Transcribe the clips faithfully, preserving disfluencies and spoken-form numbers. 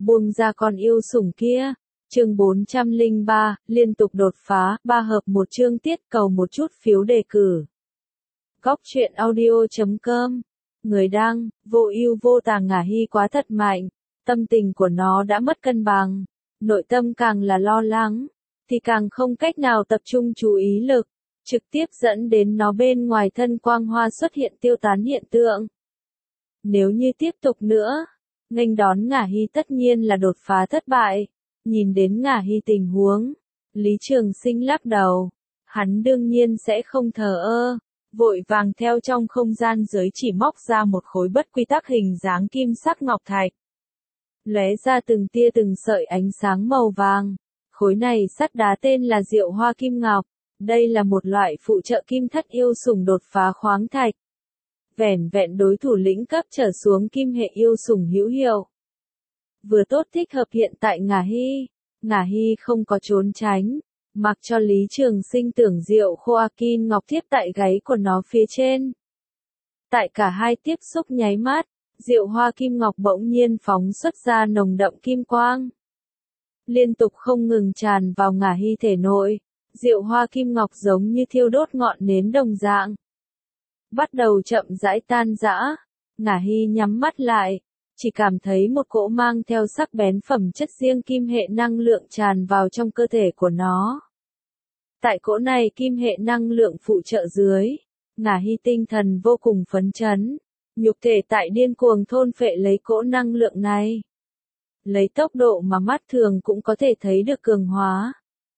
buông ra con yêu sủng kia. Chương bốn trăm lẻ ba, liên tục đột phá, ba hợp một chương tiết cầu một chút phiếu đề cử. Góc truyện audio chấm com. Người đăng, vô ưu vô tà ngả hy quá thật mạnh. Tâm tình của nó đã mất cân bằng. Nội tâm càng là lo lắng, thì càng không cách nào tập trung chú ý lực. Trực tiếp dẫn đến nó bên ngoài thân quang hoa xuất hiện tiêu tán hiện tượng. Nếu như tiếp tục nữa, nghênh đón ngả hy tất nhiên là đột phá thất bại. Nhìn đến ngả hy tình huống, Lý Trường Sinh lắc đầu. Hắn đương nhiên sẽ không thờ ơ, vội vàng theo trong không gian giới chỉ móc ra một khối bất quy tắc hình dáng kim sắc ngọc thạch. Lóe ra từng tia từng sợi ánh sáng màu vàng. Khối này sắt đá tên là Diệu Hoa Kim Ngọc. Đây là một loại phụ trợ kim thất yêu sủng đột phá khoáng thạch. Vẻn vẹn đối thủ lĩnh cấp trở xuống kim hệ yêu sủng hữu hiệu. Vừa tốt thích hợp hiện tại ngả hy. Ngả hy không có trốn tránh, mặc cho Lý Trường Sinh tưởng Diệu Hoa Kim Ngọc tiếp tại gáy của nó phía trên. Tại cả hai tiếp xúc nháy mắt, Diệu Hoa Kim Ngọc bỗng nhiên phóng xuất ra nồng đậm kim quang. Liên tục không ngừng tràn vào ngả hy thể nội. Diệu Hoa Kim Ngọc giống như thiêu đốt ngọn nến đồng dạng. Bắt đầu chậm rãi tan rã. Ngả hy nhắm mắt lại. Chỉ cảm thấy một cỗ mang theo sắc bén phẩm chất riêng kim hệ năng lượng tràn vào trong cơ thể của nó. Tại cỗ này kim hệ năng lượng phụ trợ dưới, ngả hy tinh thần vô cùng phấn chấn. Nhục thể tại điên cuồng thôn phệ lấy cỗ năng lượng này. Lấy tốc độ mà mắt thường cũng có thể thấy được cường hóa.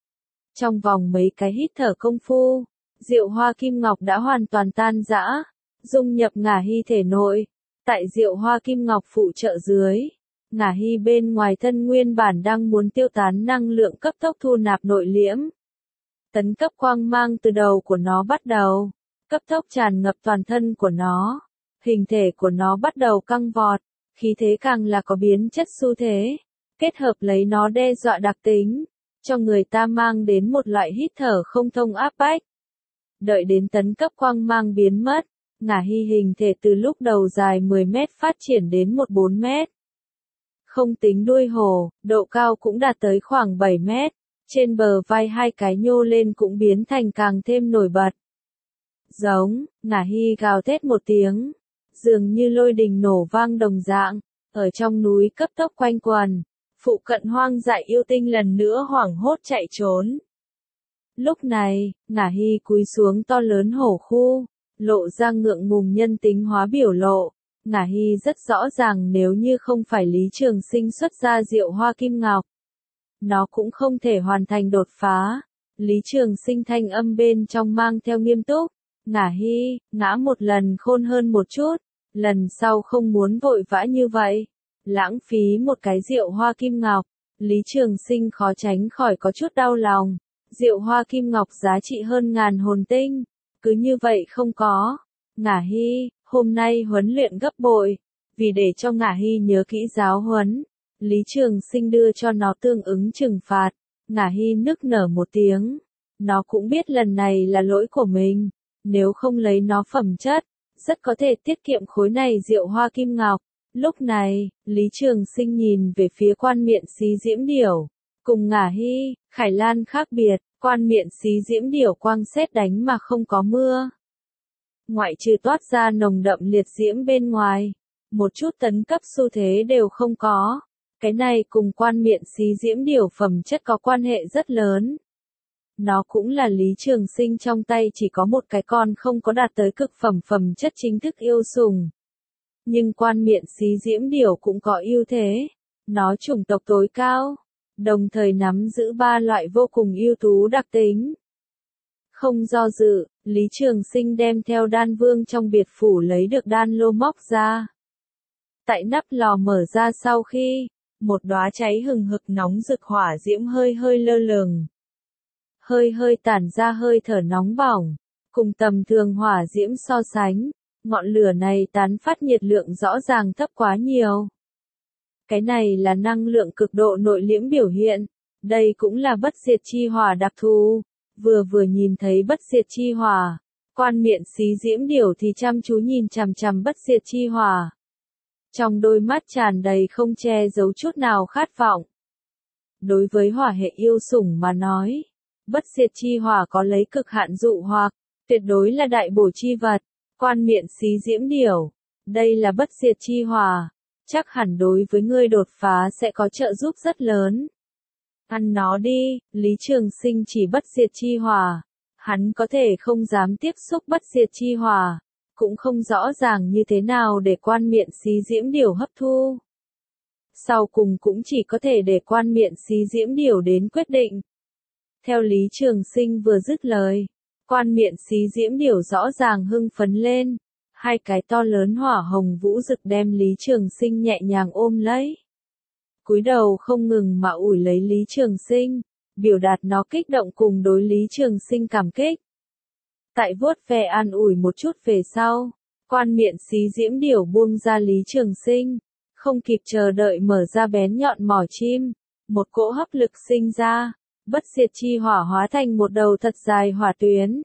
Trong vòng mấy cái hít thở công phu, Diệu Hoa Kim Ngọc đã hoàn toàn tan rã, dung nhập ngả hy thể nội. Tại Diệu Hoa Kim Ngọc phụ trợ dưới, ngả hy bên ngoài thân nguyên bản đang muốn tiêu tán năng lượng cấp tốc thu nạp nội liễm. Tấn cấp quang mang từ đầu của nó bắt đầu, cấp tốc tràn ngập toàn thân của nó. Hình thể của nó bắt đầu căng vọt, khí thế càng là có biến chất xu thế, kết hợp lấy nó đe dọa đặc tính, cho người ta mang đến một loại hít thở không thông áp bách. Đợi đến tấn cấp quang mang biến mất, ngả hy hình thể từ lúc đầu dài mười mét phát triển đến một bốn mét. Không tính đuôi hổ, độ cao cũng đạt tới khoảng bảy mét, trên bờ vai hai cái nhô lên cũng biến thành càng thêm nổi bật. Giống, ngả hy gào thét một tiếng, dường như lôi đình nổ vang đồng dạng, ở trong núi cấp tốc quanh quần. Phụ cận hoang dại yêu tinh lần nữa hoảng hốt chạy trốn. Lúc này, ngả hy cúi xuống to lớn hổ khu, lộ ra ngượng ngùng nhân tính hóa biểu lộ. Ngả hy rất rõ ràng nếu như không phải Lý Trường Sinh xuất ra Diệu Hoa Kim Ngọc, nó cũng không thể hoàn thành đột phá. Lý Trường Sinh thanh âm bên trong mang theo nghiêm túc. Ngả hy, ngã một lần khôn hơn một chút, lần sau không muốn vội vã như vậy. Lãng phí một cái Diệu Hoa Kim Ngọc, Lý Trường Sinh khó tránh khỏi có chút đau lòng. Diệu Hoa Kim Ngọc giá trị hơn ngàn hồn tinh, cứ như vậy không có. Ngả hy, hôm nay huấn luyện gấp bội, vì để cho ngả hy nhớ kỹ giáo huấn, Lý Trường Sinh đưa cho nó tương ứng trừng phạt. Ngả hy nức nở một tiếng, nó cũng biết lần này là lỗi của mình, nếu không lấy nó phẩm chất, rất có thể tiết kiệm khối này Diệu Hoa Kim Ngọc. Lúc này, Lý Trường Sinh nhìn về phía quan miện xí diễm điểu. Cùng ngả hy, Khải Lan khác biệt, quan miện xí diễm điểu quang sét đánh mà không có mưa. Ngoại trừ toát ra nồng đậm liệt diễm bên ngoài, một chút tấn cấp xu thế đều không có. Cái này cùng quan miện xí diễm điểu phẩm chất có quan hệ rất lớn. Nó cũng là Lý Trường Sinh trong tay chỉ có một cái con không có đạt tới cực phẩm phẩm chất chính thức yêu sủng. Nhưng quan miện xí diễm điểu cũng có ưu thế. Nó chủng tộc tối cao, đồng thời nắm giữ ba loại vô cùng ưu tú đặc tính. Không do dự, Lý Trường Sinh đem theo đan vương trong biệt phủ lấy được đan lô móc ra. Tại nắp lò mở ra sau khi, một đóa cháy hừng hực nóng rực hỏa diễm hơi hơi lơ lửng. Hơi hơi tản ra hơi thở nóng bỏng, cùng tầm thường hỏa diễm so sánh, ngọn lửa này tán phát nhiệt lượng rõ ràng thấp quá nhiều. Cái này là năng lượng cực độ nội liễm biểu hiện, đây cũng là bất diệt chi hỏa đặc thù. Vừa vừa nhìn thấy bất diệt chi hỏa, quan miện xí diễm điểu thì chăm chú nhìn chằm chằm bất diệt chi hỏa. Trong đôi mắt tràn đầy không che giấu chút nào khát vọng. Đối với hỏa hệ yêu sủng mà nói, bất diệt chi hỏa có lấy cực hạn dụ hoặc, tuyệt đối là đại bổ chi vật, quan miệng xí diễm điểu. Đây là bất diệt chi hỏa, chắc hẳn đối với ngươi đột phá sẽ có trợ giúp rất lớn. Ăn nó đi, Lý Trường Sinh chỉ bất diệt chi hỏa, hắn có thể không dám tiếp xúc bất diệt chi hỏa, cũng không rõ ràng như thế nào để quan miệng xí diễm điểu hấp thu. Sau cùng cũng chỉ có thể để quan miệng xí diễm điểu đến quyết định. Theo Lý Trường Sinh vừa dứt lời, quan miệng xí diễm điểu rõ ràng hưng phấn lên, hai cái to lớn hỏa hồng vũ rực đem Lý Trường Sinh nhẹ nhàng ôm lấy. Cúi đầu không ngừng mà ủi lấy Lý Trường Sinh, biểu đạt nó kích động cùng đối Lý Trường Sinh cảm kích. Tại vuốt ve an ủi một chút về sau, quan miệng xí diễm điểu buông ra Lý Trường Sinh, không kịp chờ đợi mở ra bén nhọn mỏ chim, một cỗ hấp lực sinh ra, bất diệt chi hỏa hóa thành một đầu thật dài hỏa tuyến.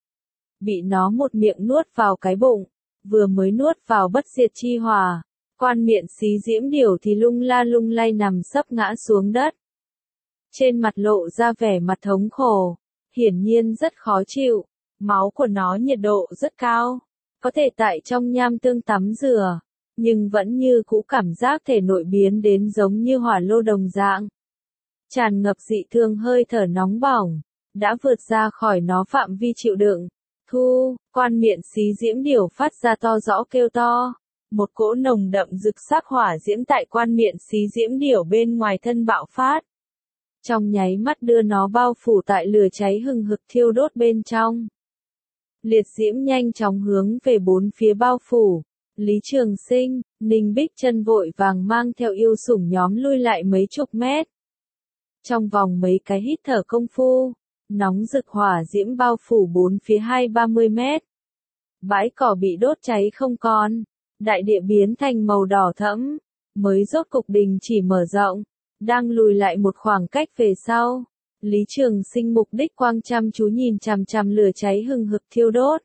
Bị nó một miệng nuốt vào cái bụng, vừa mới nuốt vào bất diệt chi hỏa, quan miệng xí diễm điểu thì lung la lung lay nằm sấp ngã xuống đất. Trên mặt lộ ra vẻ mặt thống khổ, hiển nhiên rất khó chịu, máu của nó nhiệt độ rất cao, có thể tại trong nham tương tắm rửa, nhưng vẫn như cũ cảm giác thể nội biến đến giống như hỏa lô đồng dạng. Tràn ngập dị thương hơi thở nóng bỏng, đã vượt ra khỏi nó phạm vi chịu đựng. Thu, quan miệng xí diễm điểu phát ra to rõ kêu to. Một cỗ nồng đậm rực sắc hỏa diễm tại quan miệng xí diễm điểu bên ngoài thân bạo phát. Trong nháy mắt đưa nó bao phủ tại lửa cháy hừng hực thiêu đốt bên trong. Liệt diễm nhanh chóng hướng về bốn phía bao phủ. Lý Trường Sinh, Ninh Bích Chân vội vàng mang theo yêu sủng nhóm lui lại mấy chục mét. Trong vòng mấy cái hít thở công phu, nóng rực hỏa diễm bao phủ bốn phía hai ba mươi mét. Bãi cỏ bị đốt cháy không còn, đại địa biến thành màu đỏ thẫm, mới rốt cục đình chỉ mở rộng, đang lùi lại một khoảng cách về sau. Lý Trường Sinh mục đích quang chăm chú nhìn chằm chằm lửa cháy hừng hực thiêu đốt.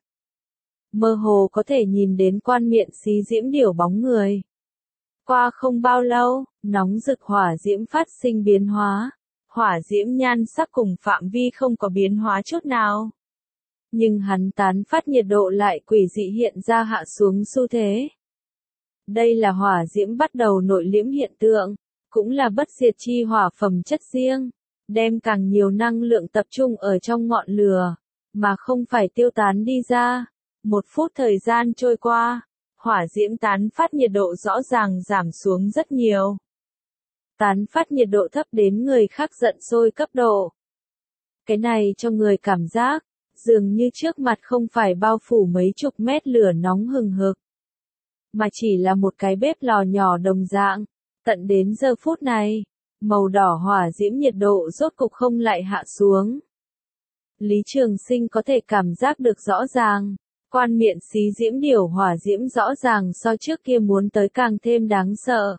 Mơ hồ có thể nhìn đến quan miệng xí diễm điểu bóng người. Qua không bao lâu, nóng rực hỏa diễm phát sinh biến hóa. Hỏa diễm nhan sắc cùng phạm vi không có biến hóa chút nào. Nhưng hắn tán phát nhiệt độ lại quỷ dị hiện ra hạ xuống xu thế. Đây là hỏa diễm bắt đầu nội liễm hiện tượng, cũng là bất diệt chi hỏa phẩm chất riêng, đem càng nhiều năng lượng tập trung ở trong ngọn lửa, mà không phải tiêu tán đi ra. Một phút thời gian trôi qua, hỏa diễm tán phát nhiệt độ rõ ràng giảm xuống rất nhiều. Tán phát nhiệt độ thấp đến người khác giận sôi cấp độ. Cái này cho người cảm giác, dường như trước mặt không phải bao phủ mấy chục mét lửa nóng hừng hực, mà chỉ là một cái bếp lò nhỏ đồng dạng. Tận đến giờ phút này, màu đỏ hỏa diễm nhiệt độ rốt cục không lại hạ xuống. Lý Trường Sinh có thể cảm giác được rõ ràng, quan miệng xí diễm điểu hỏa diễm rõ ràng so trước kia muốn tới càng thêm đáng sợ.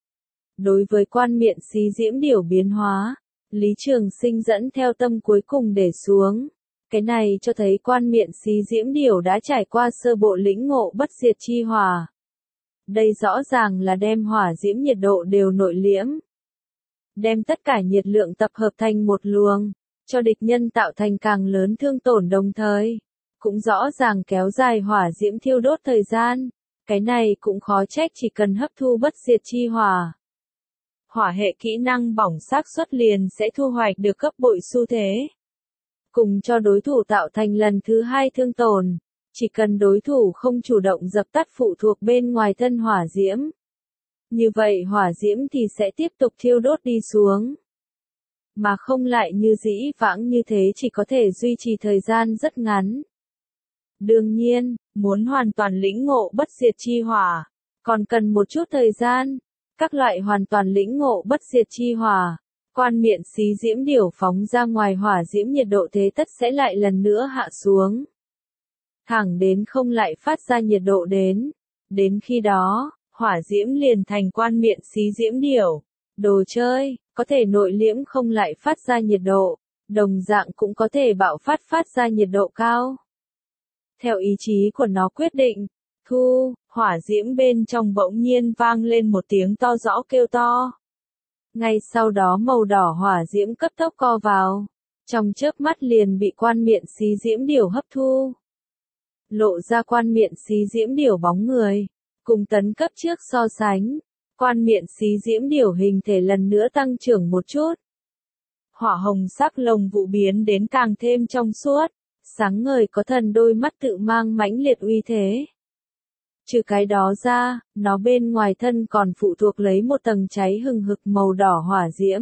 Đối với quan miệng xí diễm điểu biến hóa, Lý Trường Sinh dẫn theo tâm cuối cùng để xuống. Cái này cho thấy quan miệng xí diễm điểu đã trải qua sơ bộ lĩnh ngộ bất diệt chi hỏa. Đây rõ ràng là đem hỏa diễm nhiệt độ đều nội liễm. Đem tất cả nhiệt lượng tập hợp thành một luồng, cho địch nhân tạo thành càng lớn thương tổn đồng thời. Cũng rõ ràng kéo dài hỏa diễm thiêu đốt thời gian. Cái này cũng khó trách chỉ cần hấp thu bất diệt chi hỏa. Hỏa hệ kỹ năng bỏng xác suất liền sẽ thu hoạch được gấp bội xu thế. Cùng cho đối thủ tạo thành lần thứ hai thương tổn, chỉ cần đối thủ không chủ động dập tắt phụ thuộc bên ngoài thân hỏa diễm. Như vậy hỏa diễm thì sẽ tiếp tục thiêu đốt đi xuống. Mà không lại như dĩ vãng như thế chỉ có thể duy trì thời gian rất ngắn. Đương nhiên, muốn hoàn toàn lĩnh ngộ bất diệt chi hỏa, còn cần một chút thời gian. Các loại hoàn toàn lĩnh ngộ bất diệt chi hỏa, quan miệng xí diễm điểu phóng ra ngoài hỏa diễm nhiệt độ thế tất sẽ lại lần nữa hạ xuống. Thẳng đến không lại phát ra nhiệt độ đến. Đến khi đó, hỏa diễm liền thành quan miệng xí diễm điểu. Đồ chơi, có thể nội liễm không lại phát ra nhiệt độ, đồng dạng cũng có thể bạo phát phát ra nhiệt độ cao. Theo ý chí của nó quyết định, thu, hỏa diễm bên trong bỗng nhiên vang lên một tiếng to rõ kêu to. Ngay sau đó màu đỏ hỏa diễm cấp tốc co vào, trong chớp mắt liền bị quan miện xí diễm điểu hấp thu. Lộ ra quan miện xí diễm điểu bóng người, cùng tấn cấp trước so sánh, quan miện xí diễm điểu hình thể lần nữa tăng trưởng một chút. Hỏa hồng sắc lồng vụ biến đến càng thêm trong suốt, sáng ngời có thần đôi mắt tự mang mãnh liệt uy thế. Trừ cái đó ra, nó bên ngoài thân còn phụ thuộc lấy một tầng cháy hừng hực màu đỏ hỏa diễm.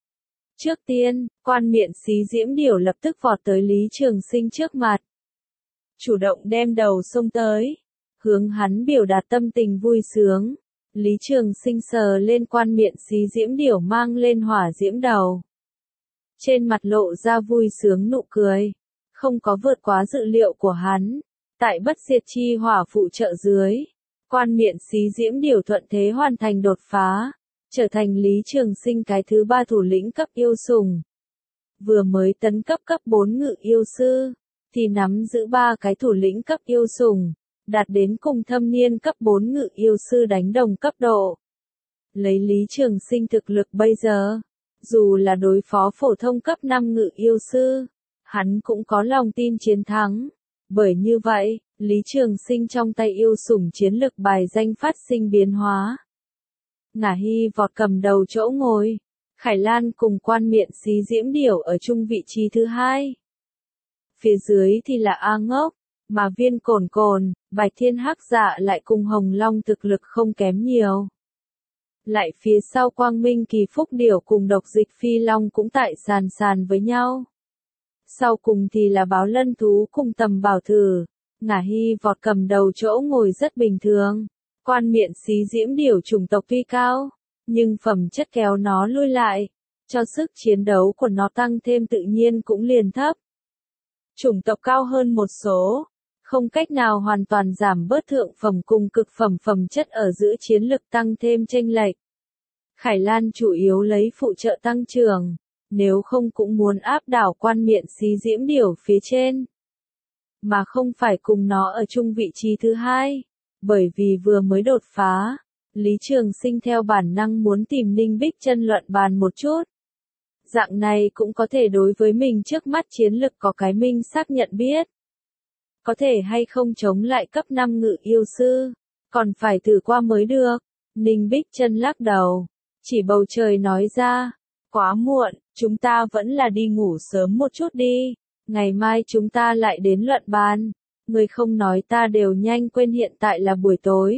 Trước tiên, quan miện xí diễm điểu lập tức vọt tới Lý Trường Sinh trước mặt. Chủ động đem đầu xông tới, hướng hắn biểu đạt tâm tình vui sướng. Lý Trường Sinh sờ lên quan miện xí diễm điểu mang lên hỏa diễm đầu. Trên mặt lộ ra vui sướng nụ cười, không có vượt quá dự liệu của hắn. Tại bất diệt chi hỏa phụ trợ dưới, quan miện xí diễm điểu thuận thế hoàn thành đột phá, trở thành Lý Trường Sinh cái thứ ba thủ lĩnh cấp yêu sùng. Vừa mới tấn cấp cấp bốn ngự yêu sư, thì nắm giữ ba cái thủ lĩnh cấp yêu sùng, đạt đến cùng thâm niên cấp bốn ngự yêu sư đánh đồng cấp độ. Lấy Lý Trường Sinh thực lực bây giờ, dù là đối phó phổ thông cấp năm ngự yêu sư, hắn cũng có lòng tin chiến thắng. Bởi như vậy, Lý Trường Sinh trong tay yêu sủng chiến lực bài danh phát sinh biến hóa. Ngả Hy vọt cầm đầu chỗ ngồi, Khải Lan cùng quan miện xí diễm điểu ở chung vị trí thứ hai. Phía dưới thì là A Ngốc, mà Viên Cổn Cổn, Bạch Thiên Hắc Dạ lại cùng Hồng Long thực lực không kém nhiều. Lại phía sau Quang Minh Kỳ Phúc Điểu cùng Độc Dịch Phi Long cũng tại sàn sàn với nhau. Sau cùng thì là Báo Lân Thú cùng Tầm Bảo Thử. Ngả Hy vọt cầm đầu chỗ ngồi rất bình thường. Quan miện xí diễm điểu chủng tộc tuy cao, nhưng phẩm chất kéo nó lui lại, cho sức chiến đấu của nó tăng thêm tự nhiên cũng liền thấp. Chủng tộc cao hơn một số, không cách nào hoàn toàn giảm bớt thượng phẩm cùng cực phẩm phẩm chất ở giữa chiến lực tăng thêm chênh lệch. Khải Lan chủ yếu lấy phụ trợ tăng trưởng, nếu không cũng muốn áp đảo quan miện xí diễm điểu phía trên. Mà không phải cùng nó ở chung vị trí thứ hai, bởi vì vừa mới đột phá, Lý Trường Sinh theo bản năng muốn tìm Ninh Bích Chân luận bàn một chút. Dạng này cũng có thể đối với mình trước mắt chiến lực có cái minh xác nhận biết. Có thể hay không chống lại cấp năm ngự yêu sư, còn phải thử qua mới được. Ninh Bích Chân lắc đầu, chỉ bầu trời nói ra, quá muộn, chúng ta vẫn là đi ngủ sớm một chút đi, ngày mai chúng ta lại đến luận bàn, người không nói ta đều nhanh quên hiện tại là buổi tối.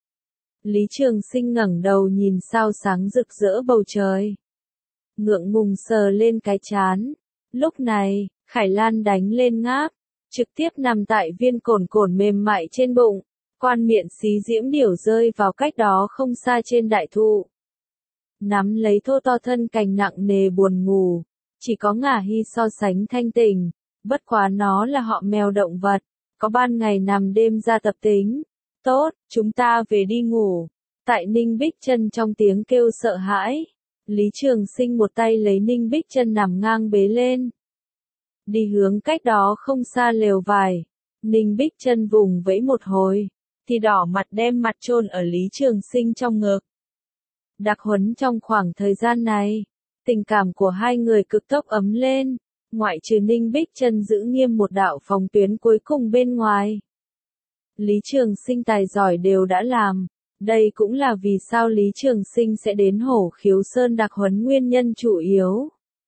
Lý Trường Sinh ngẩng đầu nhìn sao sáng rực rỡ bầu trời, ngượng ngùng sờ lên cái trán. Lúc này, Khải Lan đánh lên ngáp, trực tiếp nằm tại Viên Cổn Cổn mềm mại trên bụng, quan miện xí diễm điểu rơi vào cách đó không xa trên đại thụ. Nắm lấy thô to thân cành nặng nề buồn ngủ, chỉ có Ngả Hy so sánh thanh tỉnh, bất quá nó là họ mèo động vật, có ban ngày nằm đêm ra tập tính. Tốt, chúng ta về đi ngủ. Tại Ninh Bích Chân trong tiếng kêu sợ hãi, Lý Trường Sinh một tay lấy Ninh Bích Chân nằm ngang bế lên. Đi hướng cách đó không xa lều vải, Ninh Bích Chân vùng vẫy một hồi, thì đỏ mặt đem mặt chôn ở Lý Trường Sinh trong ngực. Đặc huấn trong khoảng thời gian này, tình cảm của hai người cực tốc ấm lên, ngoại trừ Ninh Bích Chân giữ nghiêm một đạo phòng tuyến cuối cùng bên ngoài. Lý Trường Sinh tài giỏi đều đã làm, đây cũng là vì sao Lý Trường Sinh sẽ đến Hổ Khiếu Sơn đặc huấn nguyên nhân chủ yếu.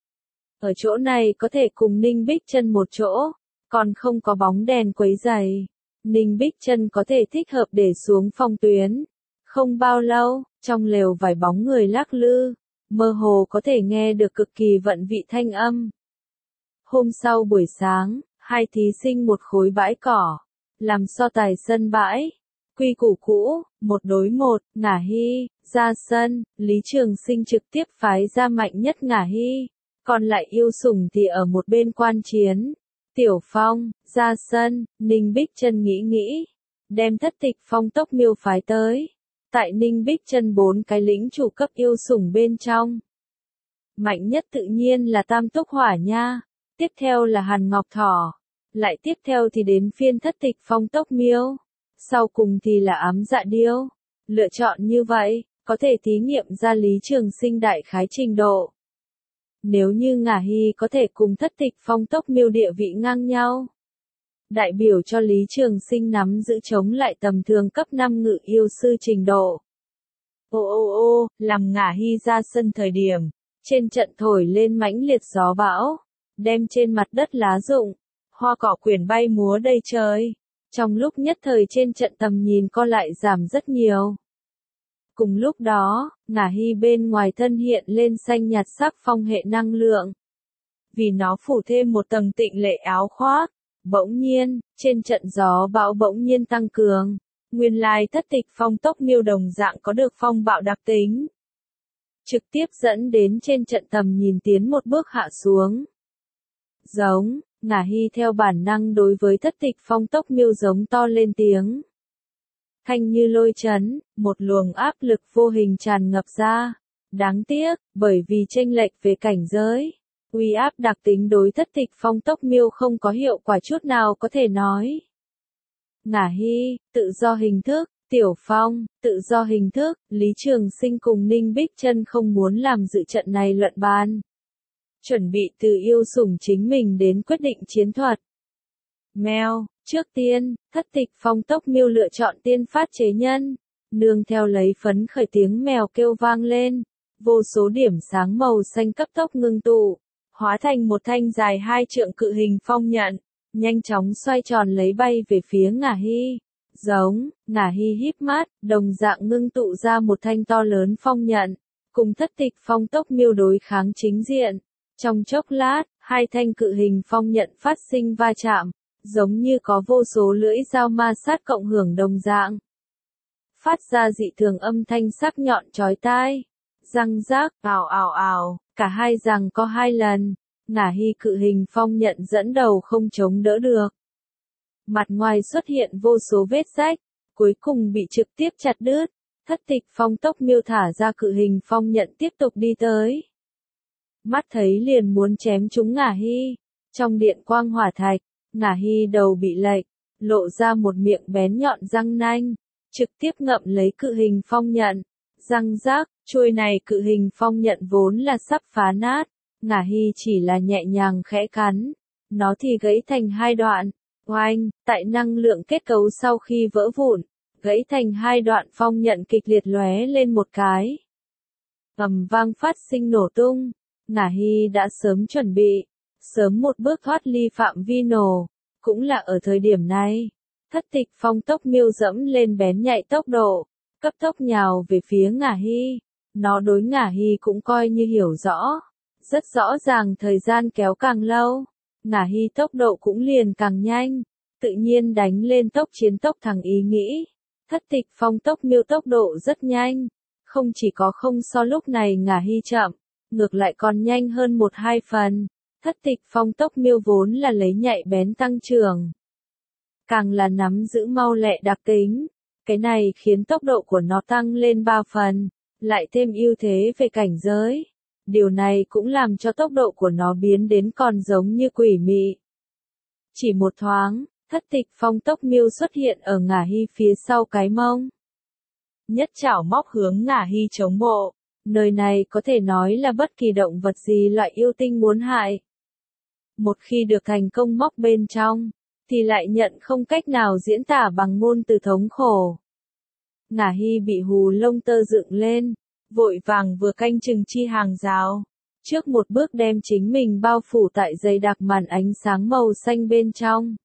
Ở chỗ này có thể cùng Ninh Bích Chân một chỗ, còn không có bóng đèn quấy rầy, Ninh Bích Chân có thể thích hợp để xuống phòng tuyến. Không bao lâu, trong lều vài bóng người lắc lư, mơ hồ có thể nghe được cực kỳ vận vị thanh âm. Hôm sau buổi sáng, hai thí sinh một khối bãi cỏ, làm so tài sân bãi. Quy củ cũ, một đối một, Ngả Hy, ra sân, Lý Trường Sinh trực tiếp phái ra mạnh nhất Ngả Hy, còn lại yêu sủng thì ở một bên quan chiến. Tiểu Phong, ra sân, Ninh Bích Chân nghĩ nghĩ, đem Thất Tịch Phong tốc miêu phái tới. Tại Ninh Bích Chân bốn cái lĩnh chủ cấp yêu sủng bên trong, mạnh nhất tự nhiên là Tam Túc Hỏa Nha, tiếp theo là Hàn Ngọc Thỏ, lại tiếp theo thì đến phiên Thất Tịch Phong tốc miêu. Sau cùng thì là ám dạ điêu. Lựa chọn như vậy, có thể thí nghiệm ra Lý Trường Sinh đại khái trình độ. Nếu như Ngả Hy có thể cùng Thất Tịch Phong Tốc Miêu địa vị ngang nhau, đại biểu cho Lý Trường Sinh nắm giữ chống lại tầm thường cấp năm ngự yêu sư trình độ. Ô ô ô, làm Ngả Hy ra sân thời điểm, trên trận thổi lên mãnh liệt gió bão, đem trên mặt đất lá rụng, hoa cỏ quyển bay múa đầy trời. Trong lúc nhất thời trên trận tầm nhìn co lại giảm rất nhiều. Cùng lúc đó, Ngả Hy bên ngoài thân hiện lên xanh nhạt sắc phong hệ năng lượng. Vì nó phủ thêm một tầng tịnh lệ áo khoác, bỗng nhiên, trên trận gió bão bỗng nhiên tăng cường. Nguyên lai Thất Tịch Phong Tốc Miêu đồng dạng có được phong bạo đặc tính. Trực tiếp dẫn đến trên trận tầm nhìn tiến một bước hạ xuống. Giống, Ngả Hy theo bản năng đối với Thất Tịch Phong Tốc Miêu giống to lên tiếng. Thanh như lôi chấn, một luồng áp lực vô hình tràn ngập ra. Đáng tiếc, bởi vì chênh lệch về cảnh giới, uy áp đặc tính đối Thất Tịch Phong Tốc Miêu không có hiệu quả chút nào có thể nói. Ngả Hy, tự do hình thức, Tiểu Phong, tự do hình thức, Lý Trường Sinh cùng Ninh Bích Chân không muốn làm dự trận này luận bàn. Chuẩn bị từ yêu sủng chính mình đến quyết định chiến thuật. Mèo, trước tiên, Thất Tịch Phong Tốc Miêu lựa chọn tiên phát chế nhân, nương theo lấy phấn khởi tiếng mèo kêu vang lên, vô số điểm sáng màu xanh cấp tốc ngưng tụ, hóa thành một thanh dài hai trượng cự hình phong nhận, nhanh chóng xoay tròn lấy bay về phía Ngả Hy. Giống, Ngả Hy híp mắt, đồng dạng ngưng tụ ra một thanh to lớn phong nhận, cùng Thất Tịch Phong Tốc Miêu đối kháng chính diện. Trong chốc lát, hai thanh cự hình phong nhận phát sinh va chạm, giống như có vô số lưỡi dao ma sát cộng hưởng đồng dạng. Phát ra dị thường âm thanh sắc nhọn chói tai. Răng rác, ào ào ào, cả hai rằng có hai lần. Ngả Hy cự hình phong nhận dẫn đầu không chống đỡ được. Mặt ngoài xuất hiện vô số vết rách, cuối cùng bị trực tiếp chặt đứt. Thất Tịch Phong Tốc Miêu thả ra cự hình phong nhận tiếp tục đi tới. Mắt thấy liền muốn chém trúng Ngả Hy. Trong điện quang hỏa thạch, Ngả Hy đầu bị lệch, lộ ra một miệng bén nhọn răng nanh, trực tiếp ngậm lấy cự hình phong nhận. Răng rác, chuôi này cự hình phong nhận vốn là sắp phá nát, Ngả Hy chỉ là nhẹ nhàng khẽ cắn, nó thì gãy thành hai đoạn. Oanh, tại năng lượng kết cấu sau khi vỡ vụn, gãy thành hai đoạn phong nhận kịch liệt lóe lên một cái. Ầm vang phát sinh nổ tung, Ngả Hy đã sớm chuẩn bị, sớm một bước thoát ly phạm vi nổ, cũng là ở thời điểm này. Thất Tịch Phong Tốc Miêu dẫm lên bén nhạy tốc độ, cấp tốc nhào về phía Ngả Hy. Nó đối Ngả Hy cũng coi như hiểu rõ, rất rõ ràng thời gian kéo càng lâu, Ngả Hy tốc độ cũng liền càng nhanh, tự nhiên đánh lên tốc chiến tốc thẳng ý nghĩ. Thất Tịch Phong Tốc Miêu tốc độ rất nhanh, không chỉ có không so lúc này Ngả Hy chậm, ngược lại còn nhanh hơn một hai phần. Thất Tịch Phong Tốc Miêu vốn là lấy nhạy bén tăng trưởng, càng là nắm giữ mau lẹ đặc tính, cái này khiến tốc độ của nó tăng lên ba phần, lại thêm ưu thế về cảnh giới. Điều này cũng làm cho tốc độ của nó biến đến còn giống như quỷ mị. Chỉ một thoáng, Thất Tịch Phong Tốc Miêu xuất hiện ở Ngả Hy phía sau cái mông. Nhất chảo móc hướng Ngả Hy chống bộ, nơi này có thể nói là bất kỳ động vật gì loại yêu tinh muốn hại. Một khi được thành công móc bên trong, thì lại nhận không cách nào diễn tả bằng ngôn từ thống khổ. Ngả Hy bị hù lông tơ dựng lên, vội vàng vừa canh chừng chi hàng rào, trước một bước đem chính mình bao phủ tại dày đặc màn ánh sáng màu xanh bên trong.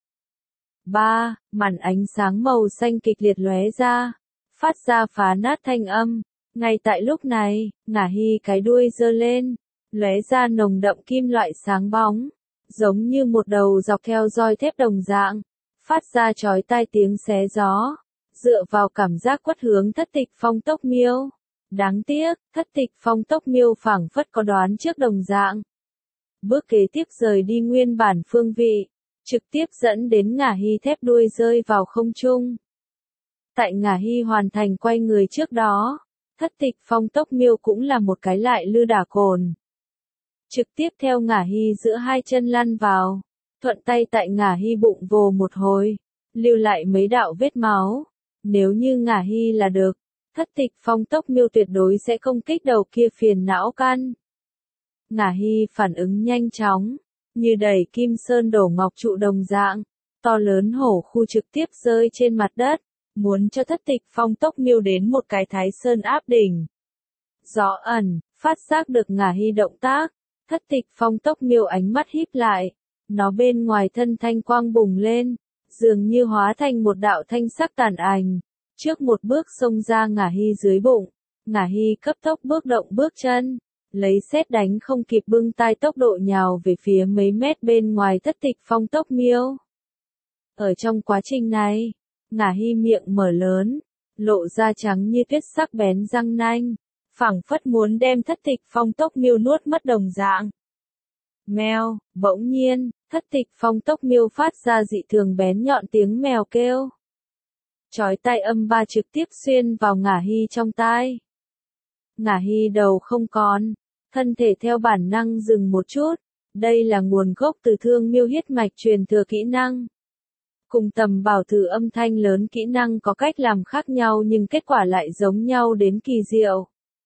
Ba, màn ánh sáng màu xanh kịch liệt lóe ra, phát ra phá nát thanh âm. Ngay tại lúc này, Ngả Hy cái đuôi giơ lên, lóe ra nồng đậm kim loại sáng bóng, giống như một đầu dọc theo roi thép đồng dạng, phát ra chói tai tiếng xé gió, dựa vào cảm giác quất hướng Thất Tịch Phong Tốc Miêu. Đáng tiếc, Thất Tịch Phong Tốc Miêu phảng phất có đoán trước đồng dạng. Bước kế tiếp rời đi nguyên bản phương vị, trực tiếp dẫn đến Ngả Hy thép đuôi rơi vào không trung. Tại Ngả Hy hoàn thành quay người trước đó, Thất Tịch Phong Tốc Miêu cũng là một cái lại lư đả cồn. Trực tiếp theo Ngả Hy giữa hai chân lăn vào, thuận tay tại Ngả Hy bụng vồ một hồi, lưu lại mấy đạo vết máu. Nếu như ngả hy là được, thất tịch phong tốc miêu tuyệt đối sẽ công kích đầu kia phiền não căn. Ngả hy phản ứng nhanh chóng, như đẩy kim sơn đổ ngọc trụ đồng dạng, to lớn hổ khu trực tiếp rơi trên mặt đất, muốn cho thất tịch phong tốc miêu đến một cái thái sơn áp đỉnh. Gió ẩn, phát giác được ngả hy động tác, thất tịch phong tốc miêu ánh mắt híp lại, nó bên ngoài thân thanh quang bùng lên, dường như hóa thành một đạo thanh sắc tàn ảnh, trước một bước xông ra ngả hy dưới bụng, ngả hy cấp tốc bước động bước chân, lấy sét đánh không kịp bưng tai tốc độ nhào về phía mấy mét bên ngoài thất tịch phong tốc miêu. Ở trong quá trình này, ngả hy miệng mở lớn, lộ ra trắng như tuyết sắc bén răng nanh, phảng phất muốn đem thất tịch phong tốc miêu nuốt mất đồng dạng. Mèo, bỗng nhiên, thất tịch phong tốc miêu phát ra dị thường bén nhọn tiếng mèo kêu. Chói tai âm ba trực tiếp xuyên vào ngả hy trong tai. Ngả hy đầu không còn, thân thể theo bản năng dừng một chút, đây là nguồn gốc từ thương miêu huyết mạch truyền thừa kỹ năng. Cùng tầm bảo thử âm thanh lớn kỹ năng có cách làm khác nhau nhưng kết quả lại giống nhau đến kỳ diệu.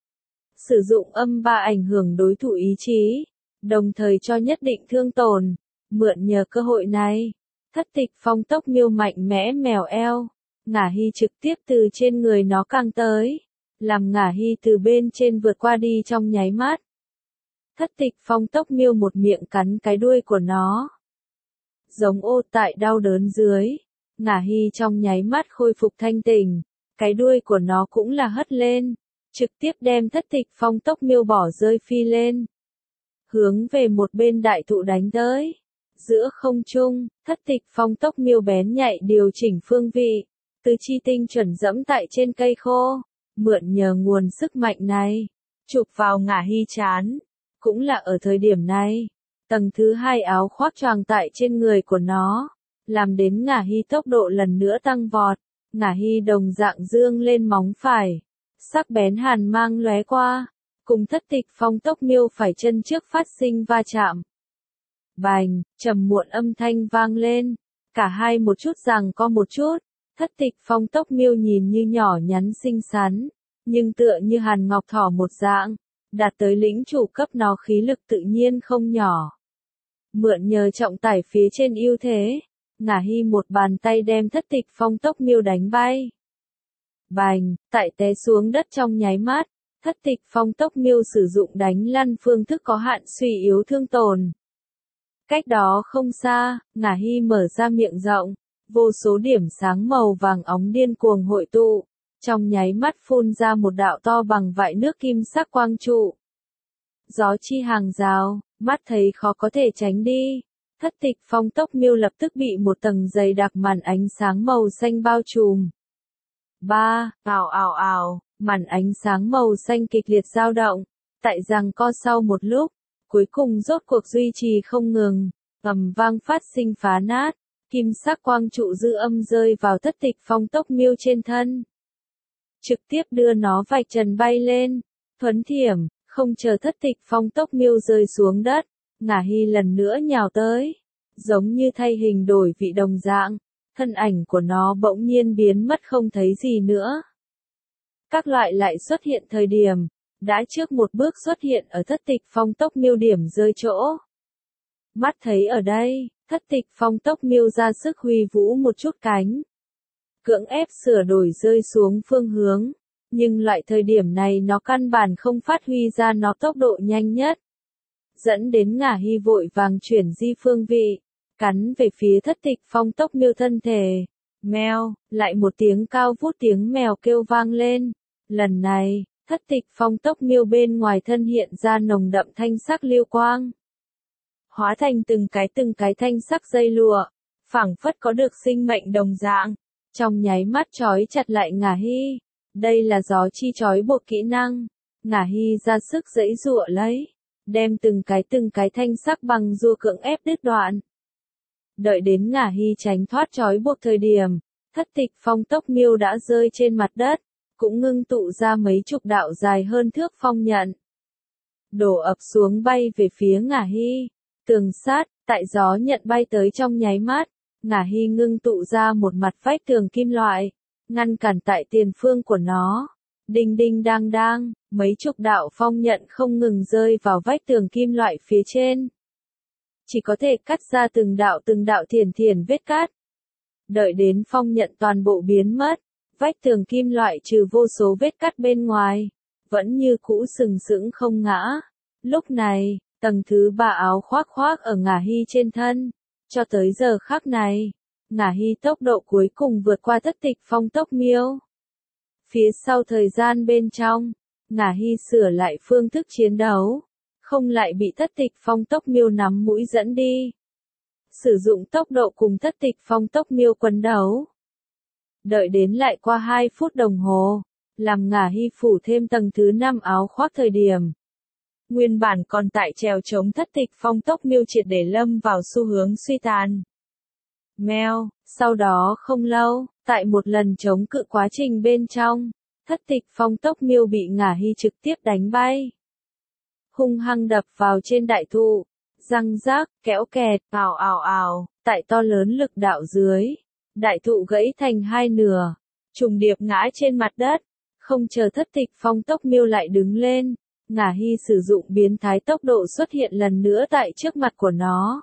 Sử dụng âm ba ảnh hưởng đối thủ ý chí, đồng thời cho nhất định thương tổn, mượn nhờ cơ hội này, thất tịch phong tốc miêu mạnh mẽ mèo eo, ngả hy trực tiếp từ trên người nó căng tới, làm ngả hy từ bên trên vượt qua đi trong nháy mắt. Thất tịch phong tốc miêu một miệng cắn cái đuôi của nó. Giống ô tại đau đớn dưới, ngả hy trong nháy mắt khôi phục thanh tỉnh, cái đuôi của nó cũng là hất lên, trực tiếp đem thất tịch phong tốc miêu bỏ rơi phi lên. Hướng về một bên đại thụ đánh tới. Giữa không trung, thất tịch phong tốc miêu bén nhạy điều chỉnh phương vị, từ chi tinh chuẩn dẫm tại trên cây khô, mượn nhờ nguồn sức mạnh này, chụp vào ngả hy chán. Cũng là ở thời điểm này, tầng thứ hai áo khoác choàng tại trên người của nó, làm đến ngả hy tốc độ lần nữa tăng vọt, ngả hy đồng dạng dương lên móng phải, sắc bén hàn mang lóe qua, cùng thất tịch phong tốc miêu phải chân trước phát sinh va chạm. Bành, trầm muộn âm thanh vang lên, cả hai một chút rằng co một chút, thất tịch phong tốc miêu nhìn như nhỏ nhắn xinh xắn, nhưng tựa như hàn ngọc thỏ một dạng, đạt tới lĩnh chủ cấp nó khí lực tự nhiên không nhỏ. Mượn nhờ trọng tải phía trên ưu thế, ngả hy một bàn tay đem thất tịch phong tốc miêu đánh bay. Bành, tại té xuống đất trong nháy mắt, thất tịch phong tốc miêu sử dụng đánh lăn phương thức có hạn suy yếu thương tổn. Cách đó không xa, ngả hy mở ra miệng rộng, vô số điểm sáng màu vàng óng điên cuồng hội tụ, trong nháy mắt phun ra một đạo to bằng vại nước kim sắc quang trụ. Gió chi hàng rào, mắt thấy khó có thể tránh đi, thất tịch phong tốc miêu lập tức bị một tầng dày đặc màn ánh sáng màu xanh bao trùm. Ba, ào ào ào, màn ánh sáng màu xanh kịch liệt dao động, tại giằng co sau một lúc, cuối cùng rốt cuộc duy trì không ngừng, ầm vang phát sinh phá nát, kim sắc quang trụ dư âm rơi vào thất tịch phong tốc miêu trên thân. Trực tiếp đưa nó vạch trần bay lên, thuấn thiểm, không chờ thất tịch phong tốc miêu rơi xuống đất, ngả hy lần nữa nhào tới, giống như thay hình đổi vị đồng dạng, thân ảnh của nó bỗng nhiên biến mất không thấy gì nữa. Các loại lại xuất hiện thời điểm, đã trước một bước xuất hiện ở thất tịch phong tốc miêu điểm rơi chỗ. Mắt thấy ở đây, thất tịch phong tốc miêu ra sức huy vũ một chút cánh, cưỡng ép sửa đổi rơi xuống phương hướng, nhưng loại thời điểm này nó căn bản không phát huy ra nó tốc độ nhanh nhất. Dẫn đến ngả hy vội vàng chuyển di phương vị, cắn về phía thất tịch phong tốc miêu thân thể. Mèo, lại một tiếng cao vút tiếng mèo kêu vang lên. Lần này, thất tịch phong tốc miêu bên ngoài thân hiện ra nồng đậm thanh sắc lưu quang. Hóa thành từng cái từng cái thanh sắc dây lụa, phảng phất có được sinh mệnh đồng dạng, trong nháy mắt trói chặt lại ngả hy. Đây là gió chi trói buộc kỹ năng, ngả hy ra sức giãy giụa lấy, đem từng cái từng cái thanh sắc bằng rua cưỡng ép đứt đoạn. Đợi đến ngả hy tránh thoát trói buộc thời điểm, thất tịch phong tốc miêu đã rơi trên mặt đất, cũng ngưng tụ ra mấy chục đạo dài hơn thước phong nhận. Đổ ập xuống bay về phía ngả hy, tường sát, tại gió nhận bay tới trong nháy mắt, Ngả Hy ngưng tụ ra một mặt vách tường kim loại, ngăn cản tại tiền phương của nó. Đinh đinh đang đang, mấy chục đạo phong nhận không ngừng rơi vào vách tường kim loại phía trên. Chỉ có thể cắt ra từng đạo từng đạo thiển thiển vết cắt. Đợi đến phong nhận toàn bộ biến mất, vách tường kim loại trừ vô số vết cắt bên ngoài, vẫn như cũ sừng sững không ngã. Lúc này, tầng thứ ba áo khoác khoác ở Ngả Hy trên thân. Cho tới giờ khắc này, Ngả Hy tốc độ cuối cùng vượt qua Thất Tịch Phong Tốc Miêu. Phía sau thời gian bên trong, Ngả Hy sửa lại phương thức chiến đấu, không lại bị Thất Tịch Phong Tốc Miêu nắm mũi dẫn đi. Sử dụng tốc độ cùng Thất Tịch Phong Tốc Miêu quấn đấu. Đợi đến lại qua hai phút đồng hồ, làm Ngả Hy phủ thêm tầng thứ năm áo khoác thời điểm. Nguyên bản còn tại trèo chống Thất Tịch Phong Tốc Miêu triệt để lâm vào xu hướng suy tàn. Mèo, sau đó không lâu, tại một lần chống cự quá trình bên trong, Thất Tịch Phong Tốc Miêu bị Ngả Hy trực tiếp đánh bay. Hung hăng đập vào trên đại thụ, răng rác, kéo kẹt, ào ào ào, tại to lớn lực đạo dưới. Đại thụ gãy thành hai nửa, trùng điệp ngã trên mặt đất, không chờ Thất Tịch Phong Tốc Miêu lại đứng lên, Ngả Hy sử dụng biến thái tốc độ xuất hiện lần nữa tại trước mặt của nó.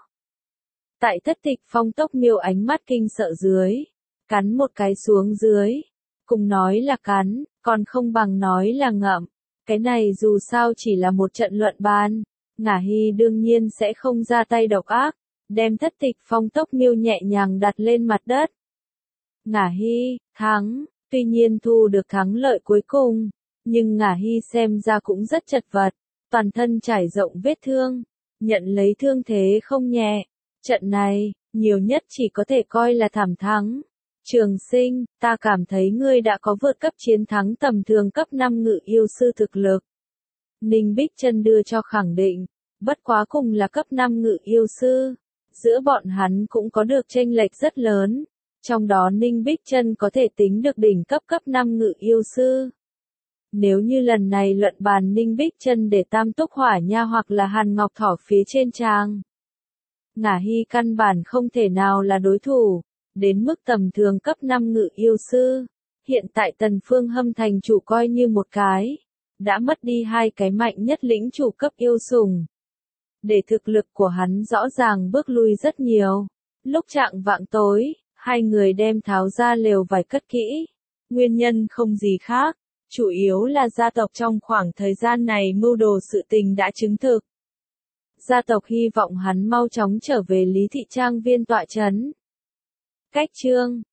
Tại Thất Tịch Phong Tốc Miêu ánh mắt kinh sợ dưới, cắn một cái xuống dưới, cùng nói là cắn, còn không bằng nói là ngậm. Cái này dù sao chỉ là một trận luận bàn, Ngả Hy đương nhiên sẽ không ra tay độc ác, đem Thất Tịch Phong Tốc Miêu nhẹ nhàng đặt lên mặt đất. Ngả Hy, thắng, tuy nhiên thu được thắng lợi cuối cùng, nhưng Ngả Hy xem ra cũng rất chật vật, toàn thân trải rộng vết thương, nhận lấy thương thế không nhẹ. Trận này, nhiều nhất chỉ có thể coi là thảm thắng. Trường Sinh, ta cảm thấy ngươi đã có vượt cấp chiến thắng tầm thường cấp năm ngự yêu sư thực lực. Ninh Bích Chân đưa cho khẳng định, bất quá cùng là cấp năm ngự yêu sư, giữa bọn hắn cũng có được chênh lệch rất lớn, trong đó Ninh Bích Chân có thể tính được đỉnh cấp cấp năm ngự yêu sư. Nếu như lần này luận bàn Ninh Bích Chân để Tam Túc Hỏa Nha hoặc là Hàn Ngọc Thỏ phía trên trang, Ngả Hy căn bản không thể nào là đối thủ, đến mức tầm thường cấp năm ngự yêu sư. Hiện tại Tần Phương Hâm thành chủ coi như một cái, đã mất đi hai cái mạnh nhất lĩnh chủ cấp yêu sủng. Để thực lực của hắn rõ ràng bước lui rất nhiều. Lúc trạng vạng tối, hai người đem tháo ra lều vải cất kỹ. Nguyên nhân không gì khác, chủ yếu là gia tộc trong khoảng thời gian này mưu đồ sự tình đã chứng thực. Gia tộc hy vọng hắn mau chóng trở về Lý Thị Trang viên tọa trấn. Cách chương